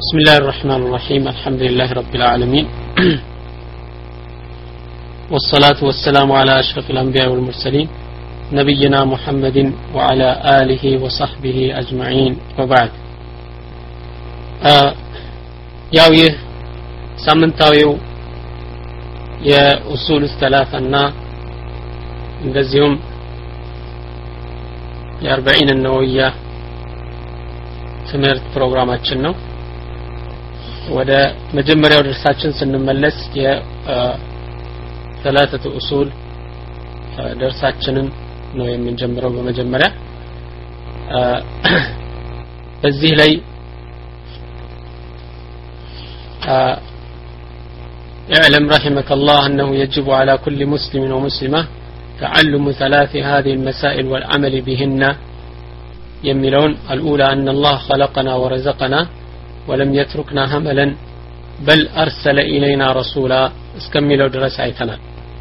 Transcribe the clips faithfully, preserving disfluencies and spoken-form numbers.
بسم الله الرحمن الرحيم الحمد لله رب العالمين والصلاة والسلام على أشرف الأنبياء والمرسلين نبينا محمد وعلى آله وصحبه أجمعين وبعد ياويه سامنتاويو يا أصول الثلاثة እንደዚሁም የአርባዒን النووية ትምህርት ፕሮግራማችን ነው። ወደ መጀመሪያው ድርሳችን ስንመለስ የثلاثة أصول ድርሳችንን ነው የምንጀምረው። በመጀመሪያ በዚህ ላይ اعلم رحمك الله أنه يجب على كل مسلم ومسلمة تعلم ثلاث هذه المسائل والعمل بهن يملون الأولى أن الله خلقنا ورزقنا ولم يتركنا هملا بل أرسل إلينا رسولا اسكملوا درس عيتنا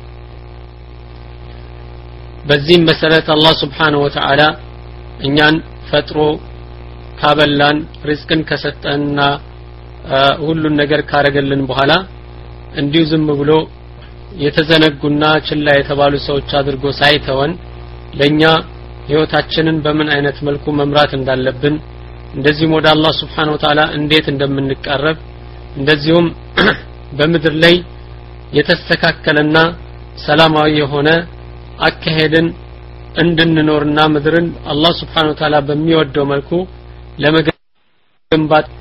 بزين مسألة الله سبحانه وتعالى إنيان فترو كابلان رزقا كستنا ሁሉ ነገር ካረገልን በኋላ እንዲሁ ዝም ብሎ የተዘነጉና ችላ የተባሉ ሰዎች አድርጎ ሳይተወን ለኛ ህይወታችንን በምን አይነት መልኩ መምራት እንዳለብን እንደዚህም ወደ አላህ Subhanahu Wa Ta'ala እንዴት እንደምንቀርብ እንደዚሁም በምድር ላይ የተስተካከለና ሰላማዊ የሆነ አካሄድን እንድንኖርና ምድርን አላህ Subhanahu Wa Ta'ala በሚወደው መልኩ ለመገንባት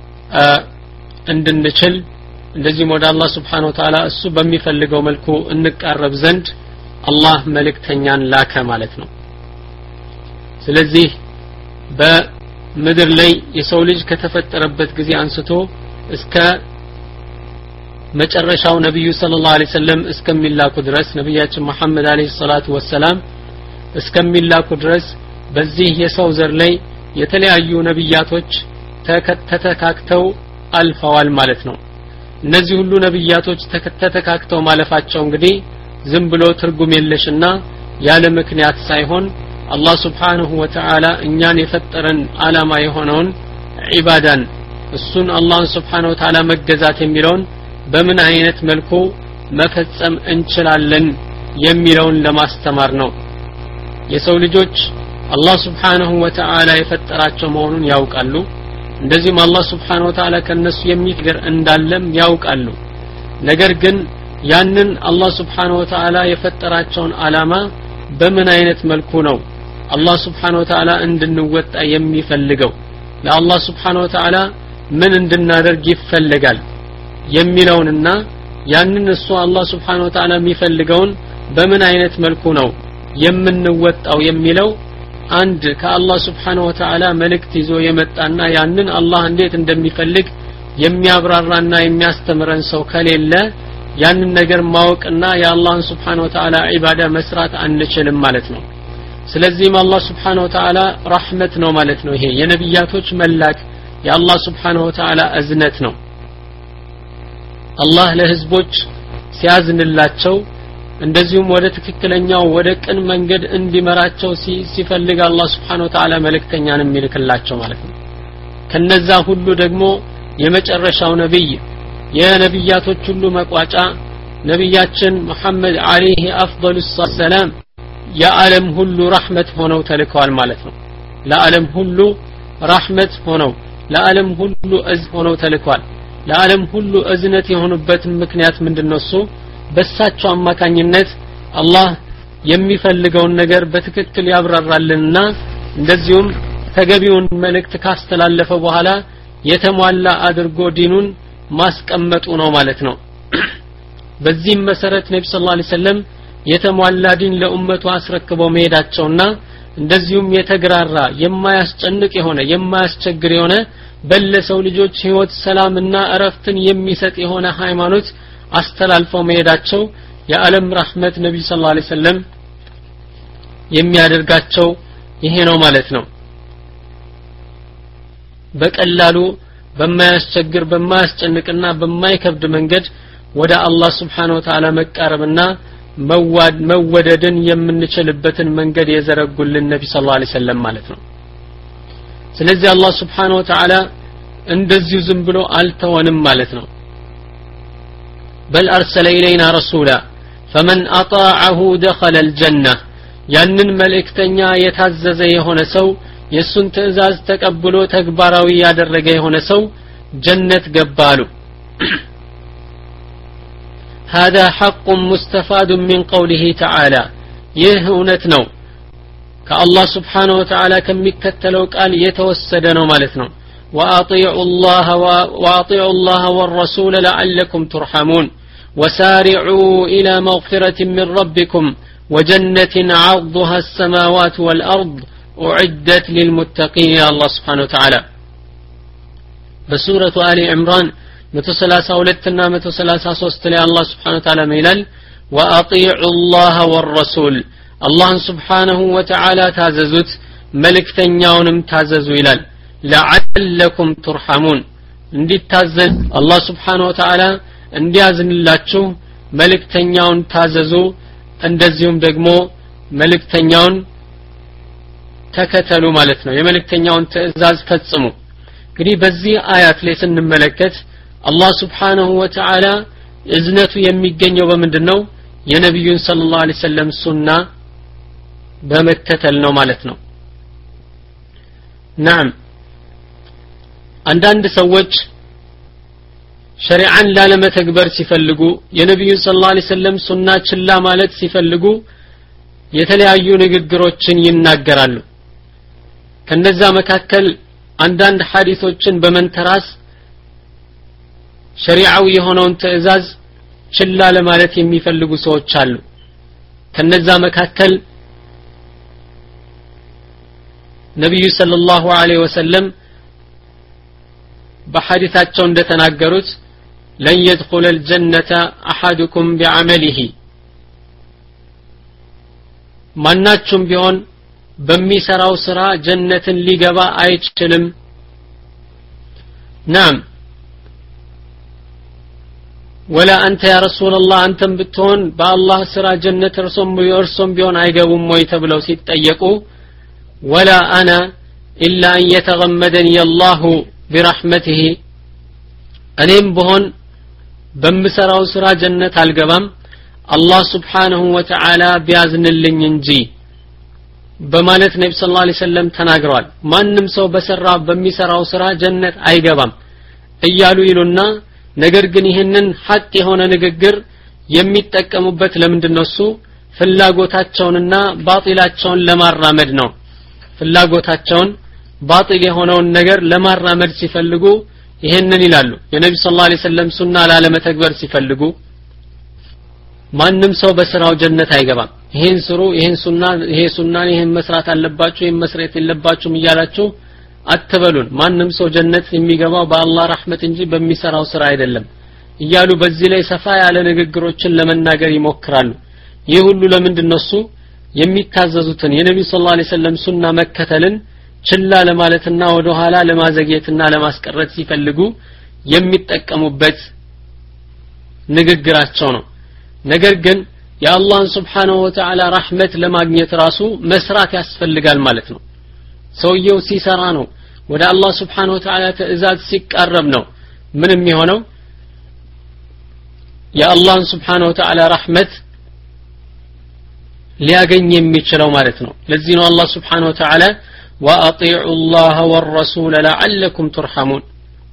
እንድንችል እንደዚህ ወደ አላህ Subhanahu Wa Ta'ala እሱ በሚፈልገው መልኩ እንቀርብ ዘንድ አላህ መልእክተኛን ላከ ማለት ነው። ስለዚህ በምድር ላይ የሰው ልጅ ከተፈጠረበት ጊዜ አንስቶ እስከ መጨረሻው ነብዩ ሰለላሁ ዐለይሂ ወሰለም እስከሚላኩ ድረስ ነብያችን መሐመድ አለይሂ ሰላቱ ወሰላም እስከሚላኩ ድረስ በዚህ የሰው ዘር ላይ የተለያዩ ነብያቶች ተተካክተው አልፈዋል ማለት ነው። እነዚህ ሁሉ ነብያቶች ተተካክተው ማለፋቸው እንግዲህ ዝም ብሎ ትርጉም የለሽና ያለ ምክንያት ሳይሆን አላህ Subhanahu Wa Ta'ala እኛን የፈጠረን ዓላማ የሆነውን ዒባዳን እሱን አላህ Subhanahu Wa Ta'ala መገዛት የሚለውን በምን አይነት መልኩ መፈጸም እንችላለን የሚለውን ለማስተማር ነው። የሰው ልጆች አላህ Subhanahu Wa Ta'ala የፈጠራቸው መሆኑን ያውቃሉ። እንደዚህም አላህ Subhanahu Wa Ta'ala ከነሱ የሚገር እንዳለም ያውቃሉ። ነገር ግን ያንን አላህ Subhanahu Wa Ta'ala የፈጠራቸውን ዓላማ በምን አይነት መልኩ ነው አላህ Subhanahu Wa Ta'ala እንድንወጣ የሚፈልገው ለአላህ Subhanahu Wa Ta'ala ምን እንድናደርግ ይፈልጋል የሚለውንና ያንን እሱ አላህ Subhanahu Wa Ta'ala የሚፈልገውን በምን አይነት መልኩ ነው የምንወጣው የሚለው አንድ ከአላህ Subhanahu Wa Ta'ala መልእክት ይዞ የመጣና ያንን አላህ እንዴት እንደሚፈልግ የሚያብራራና የሚያስተምረን ሰው ከሌለ ያንን ነገር ማወቅና የአላህን Subhanahu Wa Ta'ala ዒባዳ መስራት አንችልም ማለት ነው። ስለዚህም አላህ Subhanahu Wa Ta'ala ረህመት ነው ማለት ነው። ይሄ የነብያቶች መላክ የአላህ Subhanahu Wa Ta'ala እዝነት ነው። አላህ ለህዝቦች ሲያዝንላቸው እንደዚሁም ወደ ትክክለኛው ወደ ቅን መንገድ እንዲመራቸው ሲፈልግ አላህ Subhanahu Wa Ta'ala መልእክተኛን የሚልክላቸው ማለት ነው። ከነዛ ሁሉ ደግሞ የመጨረሻው ነብይ የነብያቶች ሁሉ መቋጫ ነብያችን መሐመድ አለይሂ አፍضل الصلاه የዓለም ሁሉ ረህመት ሆነው ተልከዋል ማለት ነው። ለዓለም ሁሉ ረህመት ሆነው ለዓለም ሁሉ እዝ ሆነው ተልከዋል። ለዓለም ሁሉ እዝነት የሆኑበት ምክንያት ምንድነው? እሱ በሳቸው አማካኝነት አላህ የሚፈልገውን ነገር በትክክል ያብራራልንና እንደዚሁም ተገቢውን መልእክት ካስተላለፈ በኋላ የተሟላ አድርጎ ዲኑን ማስቀመጡ ነው ማለት ነው። በዚህም መሰረት ነብዩ ሰለላሁ ዐለይሂ ወሰለም የተሟላ ዲን ለኡመቱ አስረክበው መሄዳቸውና እንደዚሁም የተግራራ የማያስጨንቅ የሆነ የማያስቸግር የሆነ በለሰው ልጆች ህይወት ሰላምና እረፍትን የሚሰጥ የሆነ ሃይማኖት አስተላልፈው መሄዳቸው የዓለም ረህመት ነብዩ ሰለላሁ ዐለይሂ ወሰለም የሚያደርጋቸው ይሄ ነው ማለት ነው። በቀላሉ በማያስቸግር በማያስጨንቅና በማይከብድ መንገድ ወደ አላህ Subhanahu Wa Ta'ala መቃረብና መወደድን የምንችልበትን መንገድ የዘረጉልን ነብዩ ሰለላሁ ዐለይሂ ወሰለም ማለት ነው። ስለዚህ አላህ Subhanahu Wa Ta'ala እንደዚሁ ዝም ብሎ አልተወንም ማለት ነው بل أرسل إلينا رسولا فمن أطاعه دخل الجنة ያንን መልእክተኛ የታዘዘ የሆነ ሰው የሱን ትእዛዝ ተቀብሎ ተግባራዊ ያደረገ የሆነ ሰው ጀነት ገባሉ هذا حق مستفاد من قوله تعالى ይህ እውነት ነው ከአላህ Subhanahu Wa Ta'ala ከሚከተለው ቃል የተወሰደ ነው ማለት ነው وأطيعوا الله وأطيعوا الله والرسول لعلكم ترحمون وسارعوا إلى مغفرة من ربكم وجنة عرضها السماوات والأرض أعدت للمتقين يا الله سبحانه وتعالى بسورة آل عمران متسلاسة ولتنا متسلاسة سوستلي الله سبحانه وتعالى ميلال وأطيعوا الله والرسول الله سبحانه وتعالى تاززت ملك تنياونم تاززو إلال لعلكم ترحمون اندي تازز الله سبحانه وتعالى اندي ازن اللاتشو ملك تنياون تاززو እንደዚሁም ደግሞ መልእክተኛውን ተከተሉ ማለት ነው የመልእክተኛውን ትእዛዝ ፈጽሙ እንግዲህ በዚህ አያት ላይ ስንመለከት አላህ Subhanahu Wa Ta'ala እዝነቱ የሚገኘው በመንድነው የነብዩን ሰለላሁ ዐለይሂ ወሰለም ሱና በመከተል ነው ማለት ነው نعم አንዳንድ ሰዎች ሸሪዓን ላለመተግበር ሲፈልጉ የነብዩ ሰለላሁ ዐለይሂ ወሰለም ሱና ችላ ማለት ሲፈልጉ የተለያዩ ንግግሮችን ይናገራሉ ከነዛ መካከል አንዳንድ ሐዲሶችን በመንተራስ ሸሪዓው የሆነውን ትእዛዝ ችላ ለማለት የሚፈልጉ ሰዎች አሉ ከነዛ መካከል ነብዩ ሰለላሁ ዐለይሂ ወሰለም በሐዲሳቸው እንደተናገሩት لن يدخل الجنة أحدكم بعمله ማናችሁም ቢሆን በሚሰራው ስራ ጀነትን ሊገባ አይችልም نعم ولا أنت يا رسول الله أنتم بتون بالله سرا جنة رسوم بيرسوم بيون አይገቡም ወይ ተብለው ሲጠየቁ ولا أنا إلا أن يتغمدني الله برحمته እኔም በሆን በምሰራው ስራ ጀነት አልገባም አላህ Subhanahu Wa Ta'ala ቢያዝንልኝ እንጂ በማለት ነብዩ ሰለላሁ ዐለይሂ ወሰለም ተናግረዋል ማንንም ሰው በሰራ በሚሰራው ስራ ጀነት አይገባም እያሉ ይሉና ነገር ግን ይሄንን ሐቅ የሆነ ንግግር የሚጠቀሙበት ለምንድነው እሱ ፍላጎታቸውንና ባጢላቸውን ለማራመድ ነው ፍላጎታቸውን ባጢል የሆነውን ነገር ለማራመድ ሲፈልጉ ይሄንን ይላሉ የነብዩ ሰለላሁ ዐለይሂ ወሰለም ሱና ላለመተግበር ሲፈልጉ ማንንም ሰው በስራው ጀነት አይገባም ይሄን ስሩ ይሄን ሱና ይሄ ሱና ይሄን መስራት አለባችሁ ይሄን መስራት የለባችሁም እያላችሁ አትበሉን ማንንም ሰው ጀነት የሚገባው በአላህ ረህመት እንጂ በሚሰራው ስራ አይደለም እያሉ በዚህ ላይ ሰፋ ያለ ንግግሮችን ለመናገር ይሞክራሉ ይህ ሁሉ ለምንድነው እሱ የሚታዘዙትን የነብዩ ሰለላሁ ዐለይሂ ወሰለም ሱና መከተልን ችላ ለማለትና ወደ ኋላ ለማዘግየትና ለማስቀረት ሲፈልጉ የሚጠቀሙበት ንግግራቸው ነው ነገር ግን የአላህን Subhanahu Wa Ta'ala ረህመት ለማግኘት ራሱ መስራት ያስፈልጋል ማለት ነው ሰውየው ሲሰራ ነው ወደ አላህ Subhanahu Wa Ta'ala ትእዛዝ ሲቀርብ ነው ምንም የሆነው የአላህን Subhanahu Wa Ta'ala ረህመት ሊያገኝ የሚችለው ማለት ነው ለዚህ ነው አላህ Subhanahu Wa Ta'ala وأطيعوا الله والرسول لعلكم ترحمون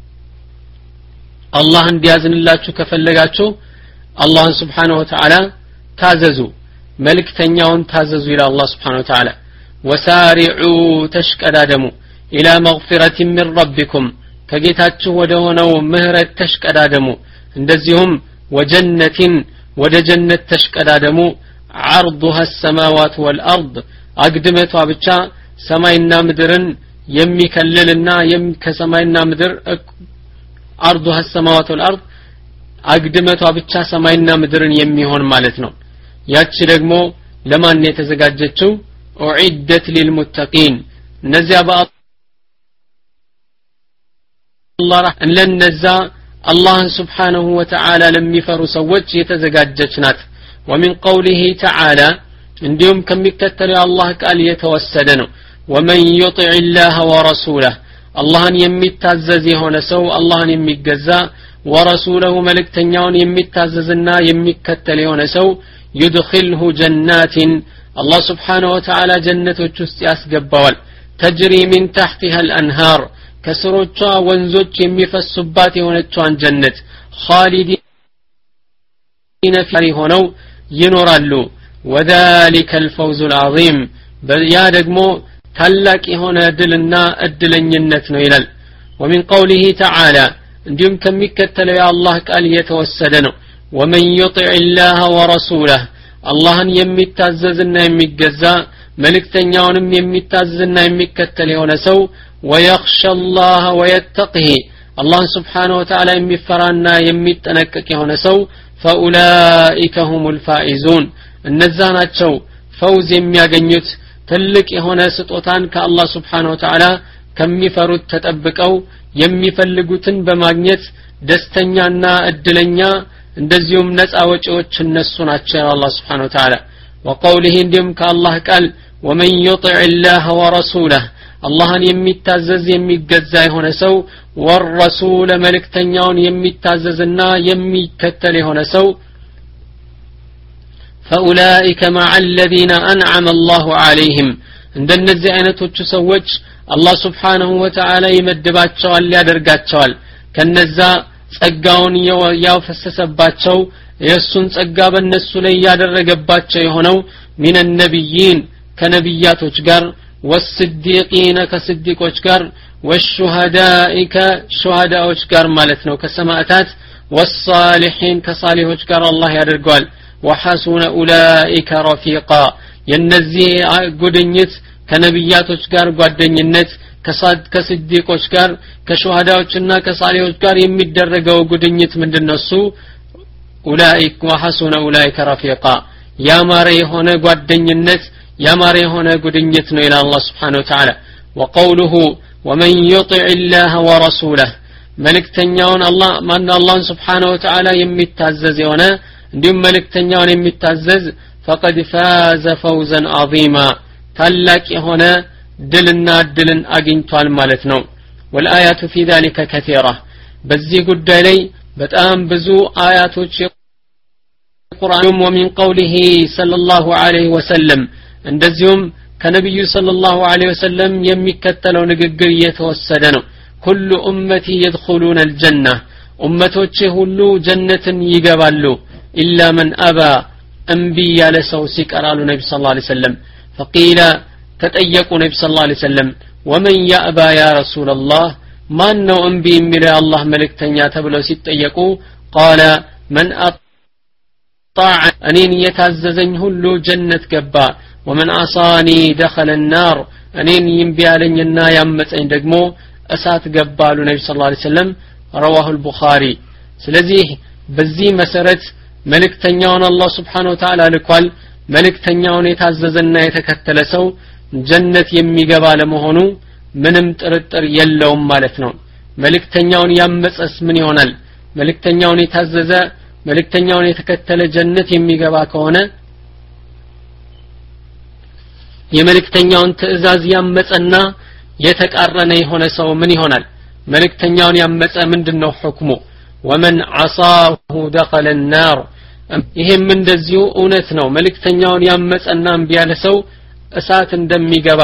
الله እንዲያዝን الله ከፈለጋችሁ الله سبحانه وتعالى تاززوا መልእክተኛውን ታዘዙ الى الله سبحانه وتعالى وسارعوا تشقدادموا الى مغفرة من ربكم ከጌታችሁ ወደ ሆነው ምህረት ተሽቀዳደሙ እንደዚሁም وجنة ወደ ጀነት ተሽቀዳደሙ عرضها السماوات والأرض አግድመቷ ብቻ ሰማይና ምድርን የሚከልልና ከሰማይና ምድር عرضها السماوات والأرض አግድመቷ ብቻ ሰማይና ምድርን የሚሆን ማለት ነው ያቺ ደግሞ ለማን የተዘጋጀችው أعدت للمتقين እነዚያ በአላህ ለነዛ አላህን Subhanahu Wa Ta'ala ለሚፈሩ ሰዎች የተዘጋጀች ናት ومن قوله تعالى እንዲሁም ከሚከተለው አላህ ቃል የተወሰደ ነው ومن يطع الله ورسوله አላህን የሚታዘዝ የሆነ ሰው አላህን የሚገዛ ወረሱለሁ መልእክተኛውን የሚታዘዝና የሚከተል የሆነ ሰው يدخله جنات الله سبحانه وتعالى جنቶች ውስጥ ያስገባዋል تجري من تحتها الانهار ከስሮቿ ወንዞች የሚፈሱባት የሆነቿን ጀነት خالدين فيها ሆነው ይኖራሉ وذلك الفوز العظيم ያ ደግሞ ታላቅ የሆነ ድልና እድለኝነት ነው ይላል ومن قوله تعالى እንዲሁም ከሚከተለው የአላህ ቃል የተወሰደ ነው ومن يطع الله ورسوله አላህን የሚታዘዝና የሚገዛ መልእክተኛውንም የሚታዘዝና የሚከተል የሆነ ሰው ويخشى الله ويتقه الله سبحانه وتعالى የሚፈራና የሚጠነቀቅ የሆነ ሰው فاولئك هم الفائزون እነዛ ናቸው ፈውዝ የሚያገኙት ትልቅ የሆነ ስጦታን ከአላህ Subhanahu Wa Ta'ala ከሚፈሩት ተጠብቀው የሚፈልጉትን በማግኘት ደስተኛና እድለኛ እንደዚሁም ነፃ ወጪዎች እነሱ ናቸው አላህ Subhanahu Wa Ta'ala وقوله እንዲሁም ከአላህ ቃል ومن يطع الله ورسوله አላህን የሚታዘዝ የሚገዛ የሆነ ሰው والرسول መልእክተኛውን የሚታዘዝና የሚከተል የሆነ ሰው فاولئك مع الذين انعم الله عليهم እንደነዚህ አይነቶቹ ሰዎች አላህ Subhanahu Wa Ta'ala ይመድባቸዋል ያደርጋቸዋል ከነዛ ጸጋውን ያፈሰሰባቸው የሱን ጸጋ በእነሱ ላይ ያደረገባቸው የሆነው من النبيين ከነቢያቶች ጋር والصديقين ከስዲቆች ጋር والشهداء ከሹሃዳዎች ጋር ማለት ነው ከሰማዕታት والصالحين ከሳሊሆች ጋር አላህ ያደርጋል وحسن اولئك رفيقا የነዚህ ጉድኝት ከነቢያቶች ጋር ጓደኝነት ከሳድ ከስዲቆች ጋር ከሹሃዳዎችና ከሳሊሆች ጋር የሚደረገው ጉድኝት ምንድነው እሱ اولئك وحسن اولئك رفيقا ያማረ የሆነ ጓደኝነት ያማረ የሆነ ጉድኝት ነው ኢላ አላህ Subhanahu Wa Ta'ala وقوله ومن يطع الله ورسوله መልእክተኛውን አላህ ማን አላህ Subhanahu Wa Ta'ala የሚታዘዝ የሆነ እንዲሁም መልእክተኛውን የሚታዘዝ فقد فاز فوزا عظيما ታላቅ የሆነ ድልና ድልን አግኝቷል ማለት ነው والآيات في ذلك كثيرة በዚህ ጉዳይ ላይ በጣም ብዙ አያቶች የቁርአን ومن قوله صلى الله عليه وسلم እንደዚሁም ከነብዩ ሰለላሁ ዐለይሂ ወሰለም የሚከተለው ንግግር የተወሰደ ነው كل امتي يدخلون الجنة ኡመቶች ሁሉ ጀነትን ይገባሉ إلا من أبى أنبي على سو سيقرال النبي صلى الله عليه وسلم فقيل تطيقوا النبي صلى الله عليه وسلم ومن يأبى يا رسول الله ما أنه أنبي من الله ملكتنيا تبلو سيطيقوا قال من أطاع أنين يتعززن هلو جنة قبا ومن عصاني دخل النار أنين ينبي علينا يمتعين دقمو أسات قبال النبي صلى الله عليه وسلم رواه البخاري سلزيه بزي مسرت መልእክተኛውን አላህ Subhanahu Wa Ta'ala ልኳል መልእክተኛውን የታዘዘና የተከተለ ሰው ጀነት የሚገባ ለመሆኑ ምንም ጥርጥር የለውም ማለት ነው መልእክተኛውን ያመፀስ ምን ይሆናል መልእክተኛውን የታዘዘ መልእክተኛውን የተከተለ ጀነት የሚገባ ከሆነ የመልእክተኛውን ትእዛዝ ያመፀና የተቃረነ የሆነ ሰው ምን ይሆናል መልእክተኛውን ያመፀ ምንድነው ሁክሙ ومن عصاه دخل النار ይሄም እንደዚሁ እውነት ነው መልእክተኛውን ያመፀና እምቢ ያለ ሰው እሳት እንደሚገባ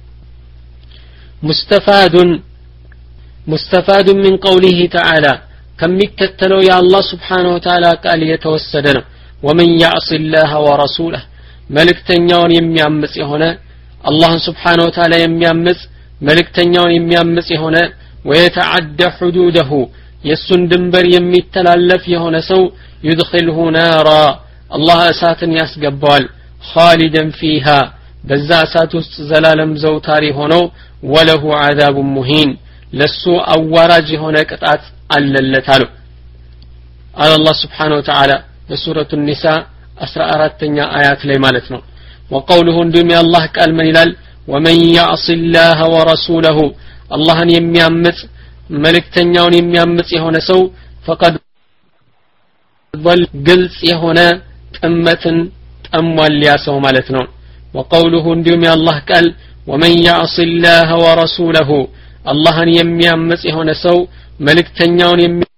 مستفاد مستفاد من قوله تعالى ከሚከተለው የአላህ Subhanahu Wa Ta'ala ቃል የተወሰደ ነው ومن يعص الله ورسوله መልእክተኛውን የሚያምጽ የሆነ አላህ Subhanahu Wa Ta'ala የሚያምጽ መልእክተኛውን የሚያምጽ የሆነ ويتعدى حدوده የሱን ድንበር የሚተላለፍ የሆነ ሰው يدخله نارا الله እሳትን ያስገባዋል خالدا فيها በዛ እሳት ውስጥ ዘላለም ዘውታሪ ሆኖ وله عذاب مهين ለሱ አዋራጅ የሆነ ቅጣት አለለታል الله سبحانه وتعالى በሱረቱ النساء አስራ አራተኛ አያት ላይ ማለት ነው وقوله እንደም ያላህ ቃል ምን ይላል ومن يعص الله ورسوله አላህን የሚያምጽ መልእክተኛውን የሚያምጽ የሆነ ሰው فقد ضل ግልጽ የሆነ ጥመትን ጠሟል ያሰው ማለት ነው وقوله እንዲሁም ያላህ ቃል ومن يعص الله ورسوله አላህን የሚያምጽ የሆነ ሰው መልእክተኛውን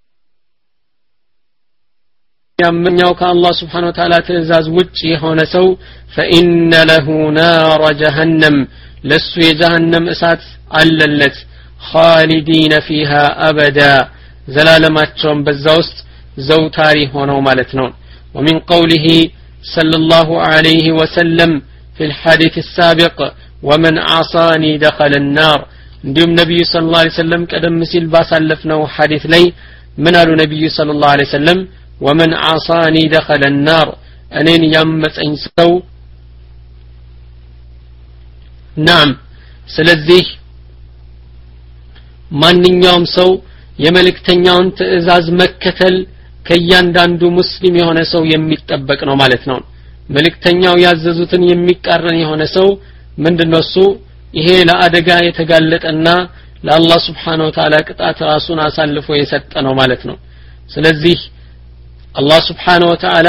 የሚያምኛው ከአላህ Subhanahu Wa Ta'ala ትእዛዝ ውጪ የሆነ ሰው فإن له نار جهنم ለሱ የጀሃነም እሳት አለለት خالدين فيها أبدا ዘላለማቸውን በዛ ውስጥ ዘውታሪ ሆነው ማለት ነው ومن قوله صلى الله عليه وسلم في الحديث السابق ومن عصاني دخل النار እንዲሁም ነብዩ ሰለላሁ ዐለይሂ ወሰለም ቀደም ሲል ባሳለፍነው ሐዲስ ላይ ምን አሉ ነብዩ ሰለላሁ ዐለይሂ ወሰለም ومن عصاني دخل النار እኔን ያመፀኝ ሰው نعم ስለዚህ ማንኛውም ሰው የመልእክተኛውን ትእዛዝ መከተል ከያንዳንዱ ሙስሊም የሆነ ሰው የሚጠበቅ ነው ማለት ነው መልእክተኛው ያዘዙትን የሚቃረን የሆነ ሰው ምንድነው እሱ ይሄ ለአደጋ የተጋለጠና ለአላህ Subhanahu Wa Ta'ala ቅጣት ራሱን አሳልፎ የሰጠ ነው ማለት ነው ስለዚህ አላህ Subhanahu Wa Ta'ala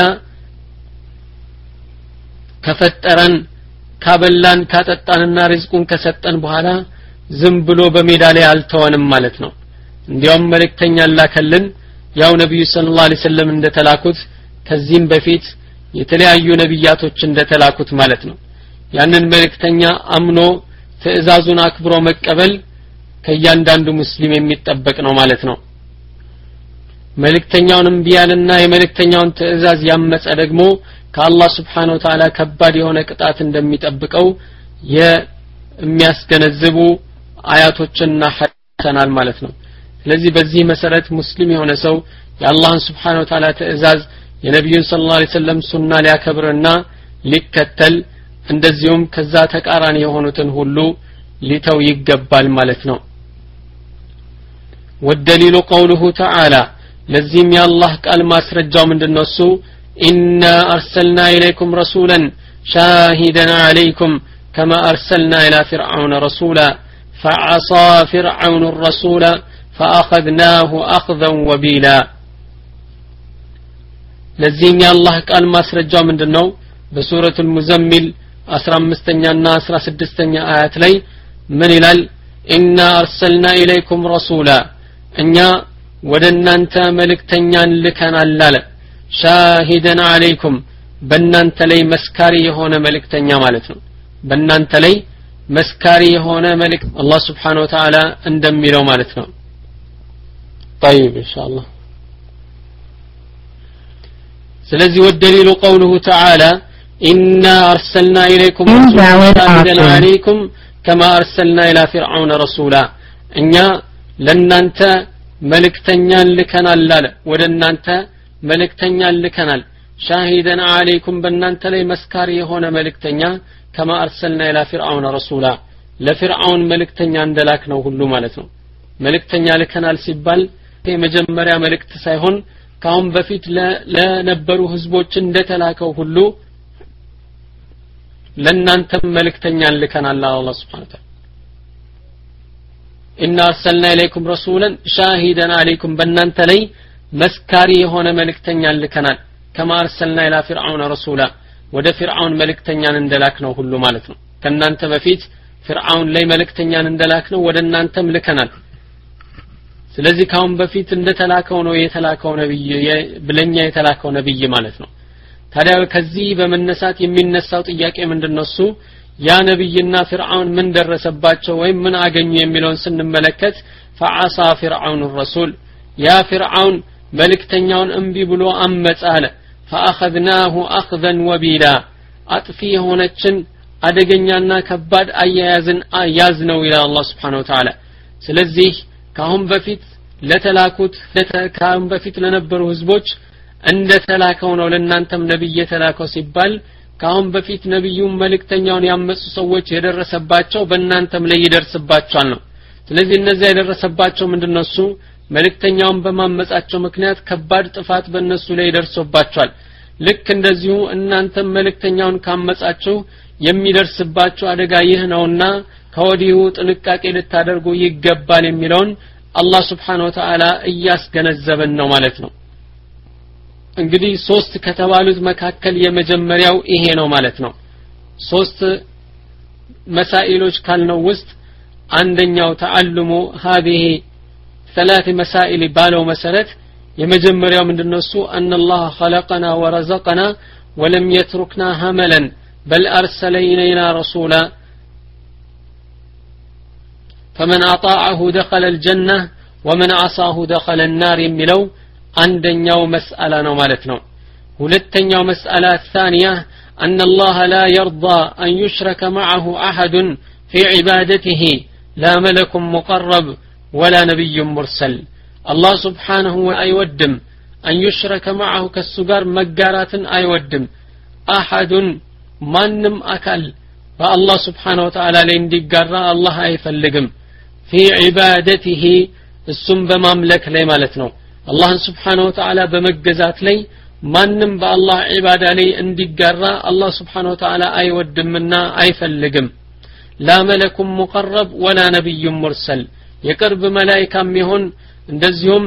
ከፈጠረን ካበላን ካጠጣንና ሪዝቁን ከሰጠን በኋላ ዝም ብሎ በሜዳ ላይ አልተወንም ማለት ነው እንዲያውም መልእክተኛ ላከልን ያው ነብዩ ሰለላሁ ዐለይሂ ወሰለም እንደተላኩት ከዚህም በፊት የተለያዩ ነብያቶች እንደተላኩት ማለት ነው ያንን መልእክተኛ አምኖ ትእዛዙን አክብሮ መቀበል ከያንዳንዱ ሙስሊም የሚጠበቅ ነው ማለት ነው መልእክተኛውንም ቢያልና የመልእክተኛውን ትእዛዝ ያመፀ ደግሞ ከአላህ Subhanahu Wa Ta'ala ከባድ የሆነ ቅጣት እንደሚጠብቀው የሚያስገነዝቡ አያቶችና ሐዲሳናል ማለት ነው ስለዚህ በዚህ መሰረት ሙስሊም የሆነ ሰው የአላህን Subhanahu Wa Ta'ala ትእዛዝ የነብዩን ሰለላሁ ዐለይሂ ወሰለም ሱና ሊያከብርና ሊከተል እንደዚሁም ከዛ ተቃራኒ የሆኑትን ሁሉ ሊተው ይገባል ማለት ነው والدليل قوله تعالى لزم يا الله قال ما سرجاو ምንድነው እሱ إنا أرسلنا إليكم رسولا شاهدا عليكم كما أرسلنا إلى فرعون رسولا فعصى فرعون الرسول فأخذناه أخذا وبيلا لزم يا الله قال ما سرجاو ምንድነው بسورة المزمل አስራ አምስተኛ እና አስራ ስድስተኛ አያት ላይ ምን ይላል ኢና አርሰልና ኢለይኩም ረሱላ እኛ ወደናንተ መልእክተኛን ልከናል አለ ሻሂደን አለይኩም በእናንተ ላይ መስካሪ የሆነ መልእክተኛ ማለት ነው በእናንተ ላይ መስካሪ የሆነ መልእክት አላህ Subhanahu Wa Ta'ala እንደሚለው ማለት ነው طيب ان شاء الله ስለዚህ والدليل قوله تعالى إنا أرسلنا إليكم رسولا عليكم كما أرسلنا إلى فرعون رسولا إننا لن أنت ملكتنيا لكنا اللال ولن أنت ملكتنيا لكنا شاهدا عليكم بأن أنت لي مسكاري هنا ملكتنيا كما أرسلنا إلى فرعون رسولا لفرعون ملكتنيا عندلاكنا وكل مالتنا ملكتنيا لكنا السبال في مجمريا ملكت سايهون كهم بفيت لا, لا نبروا هزبوچ اندتلاكو كله ለናንተም መልእክተኛን ልከናል አላህ Subhanahu Wa Ta'ala إنا أرسلنا إليكم رسولا شاهدا عليكم በእናንተ ላይ መስካሪ የሆነ መልእክተኛን ልከናል كما أرسلنا إلى فرعون رسولا ወደ ፍርዓውን መልእክተኛን እንደላክነው ሁሉ ማለት ነው ከናንተ በፊት ፍርዓውን ላይ መልእክተኛን እንደላክነው ወደ እናንተም ልከናል ስለዚህ ካሁን በፊት እንደተላከው ነው የተላከው ነብይ ብለኛ የተላከው ነብይ ማለት ነው ታዲያ ከዚህ በመነሳት የሚነሳው ጥያቄ ምንድነው እሱ ያ ነብይና ፍርዓውን ምን ደረሰባቸው ወይም ምን አገኙ የሚለውን ስንመለከት فعصى فرعون الرسول يا فرعون መልእክተኛውን እንቢ ብሎ አመፀ አለ فاخذناه اخذا وبيلا አጥፊ ሆነችን አደገኛና ከባድ አያያዝን አያዝነው ኢላ አላህ Subhanahu Wa Ta'ala ስለዚህ ካሁን በፊት ለተላኩት ካሁን በፊት ለነበሩ ህዝቦች እንደተላከው ነው ለናንተም ነብይ የተላከው ሲባል ካሁን በፊት ነብዩም መልእክተኛውን ያመጹ ሰዎች የደረሰባቸው በእናንተም ላይ ይደርስባቸዋል ነው ስለዚህ እነዚያ የደረሰባቸው ምንድነው እሱ መልእክተኛውን በማመጻቸው ምክንያት ከባድ ጥፋት በእነሱ ላይ ይደርሶባቸዋል ልክ እንደዚሁ እናንተም መልእክተኛውን ካመጻችሁ የሚደርስባችሁ አደጋ ይህ ነውና ከወዲሁ ጥንቃቄ ልታደርጉ ይገባል የሚለውን አላህ Subhanahu Wa Ta'ala እያስገነዘበን ነው ማለት ነው እንግዲህ ሶስት ከተባሉት መካከል የመጀመሪያው ይሄ ነው ማለት ነው ሶስት መሳኢሎች ካልነው ውስጥ አንደኛው ተዓልሙ هذه ثلاث مسائل ባለው መሰረት የመጀመሪያው ምንድነው እሱ ان الله خلقنا ورزقنا ولم يتركنا هملا بل ارسل الينا رسولا فمن اطاعه دخل الجنه ومن عصاه دخل النار የሚለው አንደኛው መስአላ ነው ማለት ነው ሁለተኛው መስአላ الثانيه ان الله لا يرضى ان يشرك معه احد في عبادته لا ملك مقرب ولا نبي مرسل الله سبحانه ويودم أن يشرك معه كالسجار مجارات أيودم أحد منم أكل فالله سبحانه وتعالى لندي جرى الله أيفلقم في عبادته السم بمملك لي مالتنا الله سبحانه وتعالى بمجزات لي منم بالله عبادة لي اندي جرى الله سبحانه وتعالى أيودم منا أيفلقم لا ملك مقرب ولا نبي مرسل يقرب ملائكة ميهون እንደዚሁም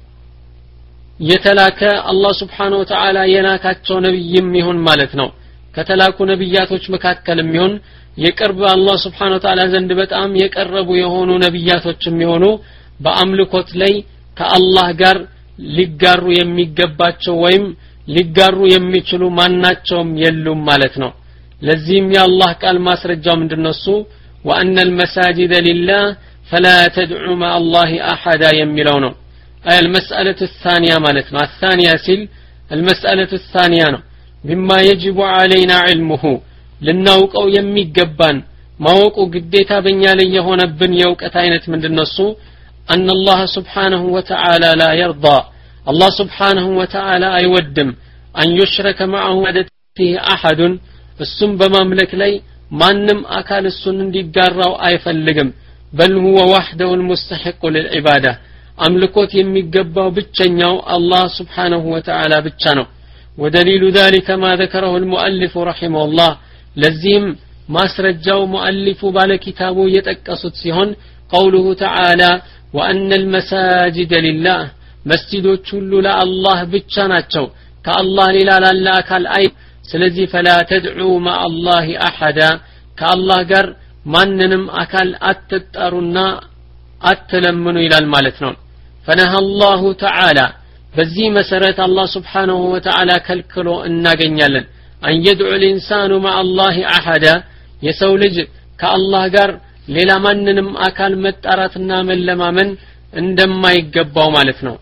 የተላከ አላህ Subhanahu Wa Ta'ala የናካቸው ነብይም ይሁን ማለት ነው ከተላኩ ነብያቶች መካከልም ይሁን የቅርብ አላህ Subhanahu Wa Ta'ala ዘንድ በጣም የቀረቡ የሆኑ ነብያቶችም ይሁኑ በአምልኮት ላይ ከአላህ ጋር ሊጋሩ የሚገባቸው ወይም ሊጋሩ የሚችሉ ማናቸውም የሉም ማለት ነው ለዚህም የአላህ ቃል ማስረጃው ምንድነው እሱ وأن المساجد لله فلا تدعوا مع الله أحدا يميلونه أي المسألة الثانية مالتنا الثانية سل المسألة الثانية مما يجب علينا علمه لنوق أو يمي قبان موق قديتا بنيا لي هنا بن يوك أتاينت من النصو أن الله سبحانه وتعالى لا يرضى الله سبحانه وتعالى أيودم أن يشرك معه عدته أحد السن بمملك لي مانم أكال السنن دي قارو أيفلقم بل هو وحده المستحق للعبادة أملكوت يميقبه بتشنيو الله سبحانه وتعالى بتشانو ودليل ذلك ما ذكره المؤلف رحمه الله لزيم ما سرجاو مؤلف بالكتابه يتأكسد سيهن قوله تعالى وأن المساجد لله مسجد كل لا الله بتشاناتشو كالله للا لا كالأي سلزي فلا تدعو مع الله أحدا كالله قر ማንንም አካል አትጠሩና አትለምኑ ይላል ማለት ነው فنهى الله تعالى በዚህ መሰረት አላህ Subhanahu Wa Ta'ala ከልክሎ እናገኛለን أن يدعو الإنسان مع الله أحدا የሰው ልጅ ከአላህ ጋር ሌላ ማንንም አካል መጣራትና መለማመን እንደማይገባው ማለት ነው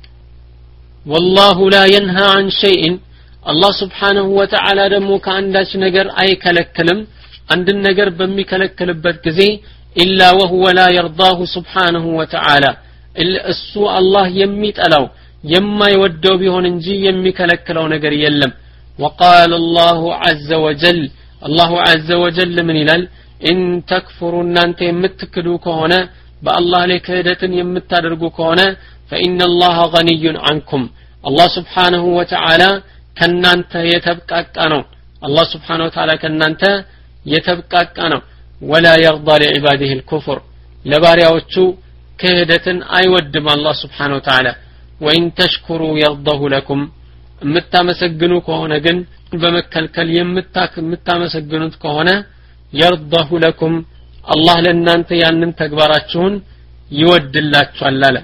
والله لا ينهى عن شيء الله سبحانه وتعالى ደግሞ ከአንዳች ነገር አይከለክልም አንድን ነገር በሚከለክልበት ጊዜ إلا وهو لا يرضاه سبحانه وتعالى እሱ አላህ የሚጠላው የማይወደው ቢሆን እንጂ የሚከለክለው ነገር የለም وقال الله عز وجل الله عز وجل من ይላል إن تكفروا እናንተ የምትክዱ ከሆነ በአላህ ላይ ክህደትን የምታደርጉ ከሆነ فإن الله غني عنكم الله سبحانه وتعالى ከናንተ የተብቃቃ ነው الله سبحانه وتعالى ከናንተ የተብቃቃ ነው ولا يرضى لعباده الكفر ለባሪያዎቹ ክህደትን አይወድም الله سبحانه وتعالى وإن تشكروا يرضه لكم የምታመሰግኑ ከሆነ ግን በመከልከል የምታክ የምታመሰግኑት ከሆነ يرضه لكم الله ለእናንተ ያንን ተግባራችሁን ይወድላችኋል አለ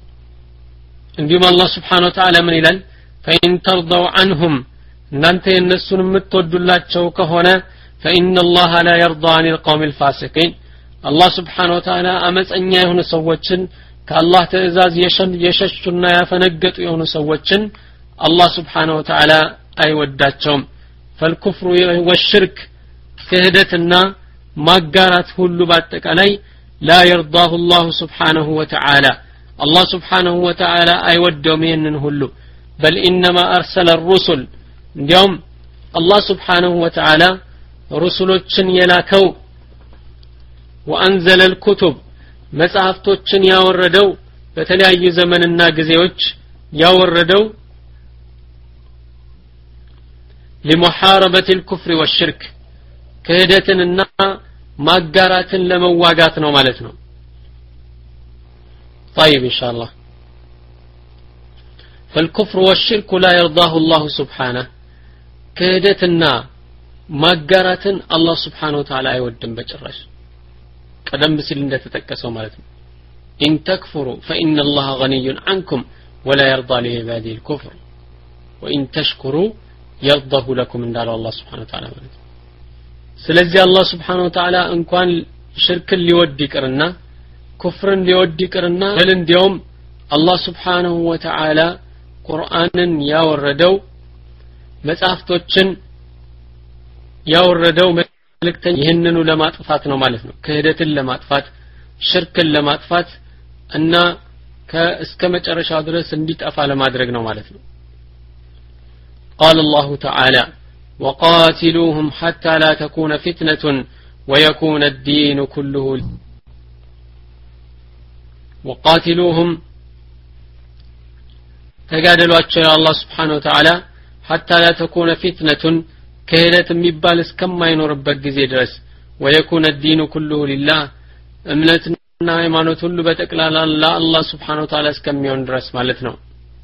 እንዲሁም الله سبحانه وتعالى ምን ይላል فإن ترضوا عنهم እናንተ የነሱን የምትወዱላቸው ከሆነ فإن الله لا يرضى عن القوم الفاسقين الله سبحانه وتعالى አመፀኛ የሆኑ ሰዎችን ከአላህ ትእዛዝ የሸሹና ያፈነገጡ የሆኑ ሰዎችን الله سبحانه وتعالى አይወዳቸውም فالكفر والشرك ክህደትና ማጋራት ሁሉ በአጠቃላይ لا يرضاه الله سبحانه وتعالى الله سبحانه وتعالى አይወደውም ይህንን ሁሉ بل إنما أرسل الرسل እንዲያውም الله سبحانه وتعالى رسلوችን የላከው وأنزل الكتب መጽሐፍቶችን ያወረደው በተለያየ ዘመንና ጊዜዎች ያወረደው لمحاربة الكفر والشرك ክህደትንና ማጋራትን ለመዋጋት ነው ማለት ነው طيب إن شاء الله فالكفر والشرك لا يرضاه الله سبحانه ክህደትና ማጋራትን الله سبحانه وتعالى አይወድም በጭራሽ ቀደም ሲል እንደተጠቀሰው ማለት ነው إن تكفروا فإن الله غني عنكم ولا يرضى لعباده الكفر وإن تشكروا يرضه لكم إن دار الله سبحانه وتعالى ማለት ነው ስለዚህ አላህ Subhanahu Wa Ta'ala እንኳን ሽርክን ሊወድ ይቅርና ኩፍርን ሊወድ ይቅርና እንዲያውም አላህ Subhanahu Wa Ta'ala ቁርአንን ያወረደው መጽሐፍቶችን ያወረደው መልእክተኛ ይህንኑ ለማጥፋት ነው ማለት ነው ክህደትን ለማጥፋት ሽርክን ለማጥፋት እና ከእስከ መጨረሻው ድረስ እንዲጠፋ ለማድረግ ነው ማለት ነው قال الله تعالى وقاتلوهم حتى لا تكون فتنة ويكون الدين كله وقاتلوهم تجادلوا يا الله سبحانه وتعالى حتى لا تكون فتنة كهدت ميبال اسكما ينوربك ጊዜ ድረስ ويكون الدين كله لله እምነትና ሃይማኖት ሁሉ በተቀላላ ለአላህ Subhanahu Wa Ta'ala እስከሚሆን ድረስ ማለት ነው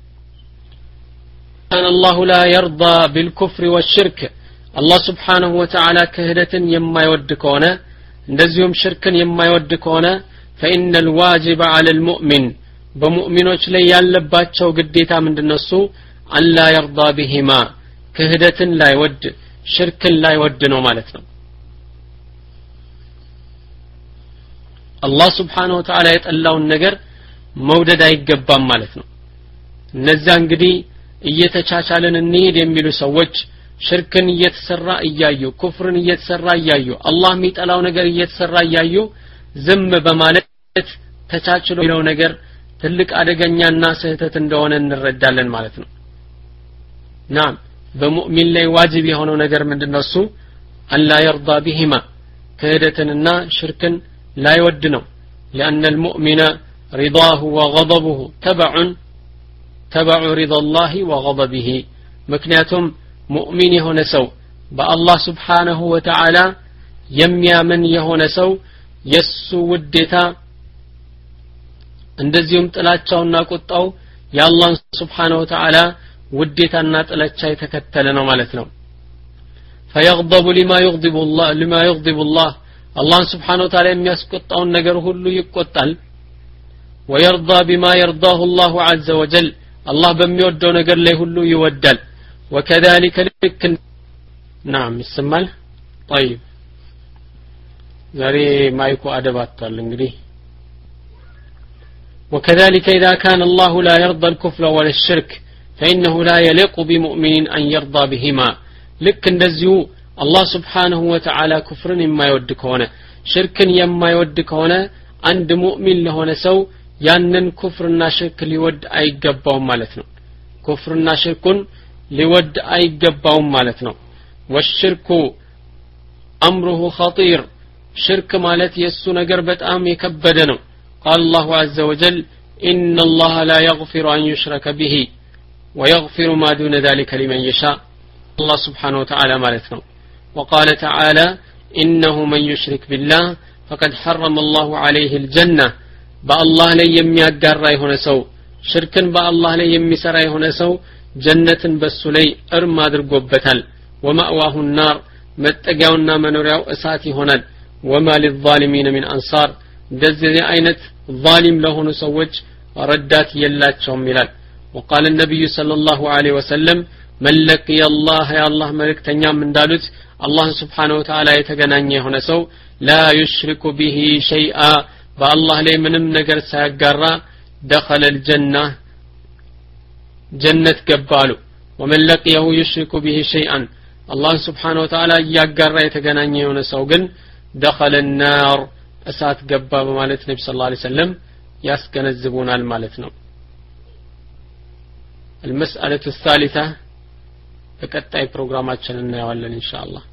أن الله لا يرضى بالكفر والشرك الله سبحانه وتعالى كهدتن يما يود كونه እንደዚሁም ሽርክን የማይወድ ከሆነ فإن الواجب على المؤمن በሙእሚኖች ላይ ያለባቸው ግዴታ ምንድነው እሱ አላህ يرضى بهما ክህደትን ላይ ወድ ሽርክን ላይ ወድ ነው ማለት ነው አላህ Subhanahu Wa Ta'ala የጠላውን ነገር መውደድ አይገባም ማለት ነው እነዛ እንግዲህ እየተቻቻለን እንሄድ የሚሉ ሰዎች ሽርክን እየተሰራ እያዩ ኩፍርን እየተሰራ እያዩ አላህ የሚጠላው ነገር እየተሰራ እያዩ ዝም በማለት ተቻችሎ ነው ነገር ትልቅ አደገኛና ስህተት እንደሆነ እንረዳለን ማለት ነው ናም በሙእሚን ላይ ዋጅብ የሆነው ነገር ምንድነው እሱ አላህ يرضى بهما ክህደትንና ሽርክን لا يودنو لأن المؤمن رضاه وغضبه تبع تبع رضا الله وغضبه مكنياتهم مؤمن يهون سو بالله سبحانه وتعالى يميامن يهون سو يسو ودتا እንደዚሁም ጥላቻውና ቁጣው የአላህ Subhanahu Wa Ta'ala ውዴታና ጥላቻ የተከተለ ነው ማለት ነው فيغضب لما يغضب الله لما يغضب الله الله سبحانه وتعالى የሚያስቆጣውን ነገር ሁሉ ይቆጣል ويرضى بما يرضاه الله عز وجل الله በሚወደው ነገር ላይ ሁሉ ይወዳል وكذلك لك نعم ይሰማል طيب ዛሬ ማይኩ አደባቷል እንግዲህ وكذلك إذا كان الله لا يرضى الكفر ولا الشرك فإنه لا يليق بمؤمن أن يرضى بهما لك እንደዚሁ الله سبحانه وتعالى كفرن يما يود كونه شركن يما يود كونه عند مؤمن لهونه سو ያንን ኩፍርና ሽርክ ሊወድ አይገባውም ማለት ነው ኩፍርና ሽርኩን ሊወድ አይገባውም ማለት ነው ወሽርኩ امره خطير ሽርክ ማለት የሱ ነገር በጣም የከበደ ነው قال الله عز وجل ان الله لا يغفر ان يشرك به ويغفر ما دون ذلك لمن يشاء الله سبحانه وتعالى ማለት ነው وقال تعالى إنه من يشرك بالله فقد حرم الله عليه الجنة بالله لا يمياغرا يሆነ ሰው ሽርክን በአላህ ላይ የሚሰራ የሆነ ሰው ጀነትን በሱ ላይ እርም አድርጎበታል ومأواه النار መጠጊያውና መኖሪያው እሳት ይሆናል وما للظالمين من أنصار እንደዚህ አይነት ዛሊም ለሆኑ ሰዎች ረዳት የላቸውም ይላል وقال النبي صلى الله عليه وسلم من لقي الله يا الله መልእክተኛም እንዳሉት الله سبحانه وتعالى የተገናኘ የሆነ ሰው لا يشرك به شيئا بالله ላይ ምንም ነገር ሳያጋራ دخل الجنة جنة ገባሉ ومن لقيه يشرك به شيئا الله سبحانه وتعالى ያጋራ የተገናኘ የሆነ ሰው ግን دخل النار እሳት ገባ በማለት ነብዩ ሰለላሁ ዐለይሂ ወሰለም ያስገነዝቡናል ማለት ነው المسألة الثالثة በቀጣይ ፕሮግራማችን እናያለን ኢንሻአላህ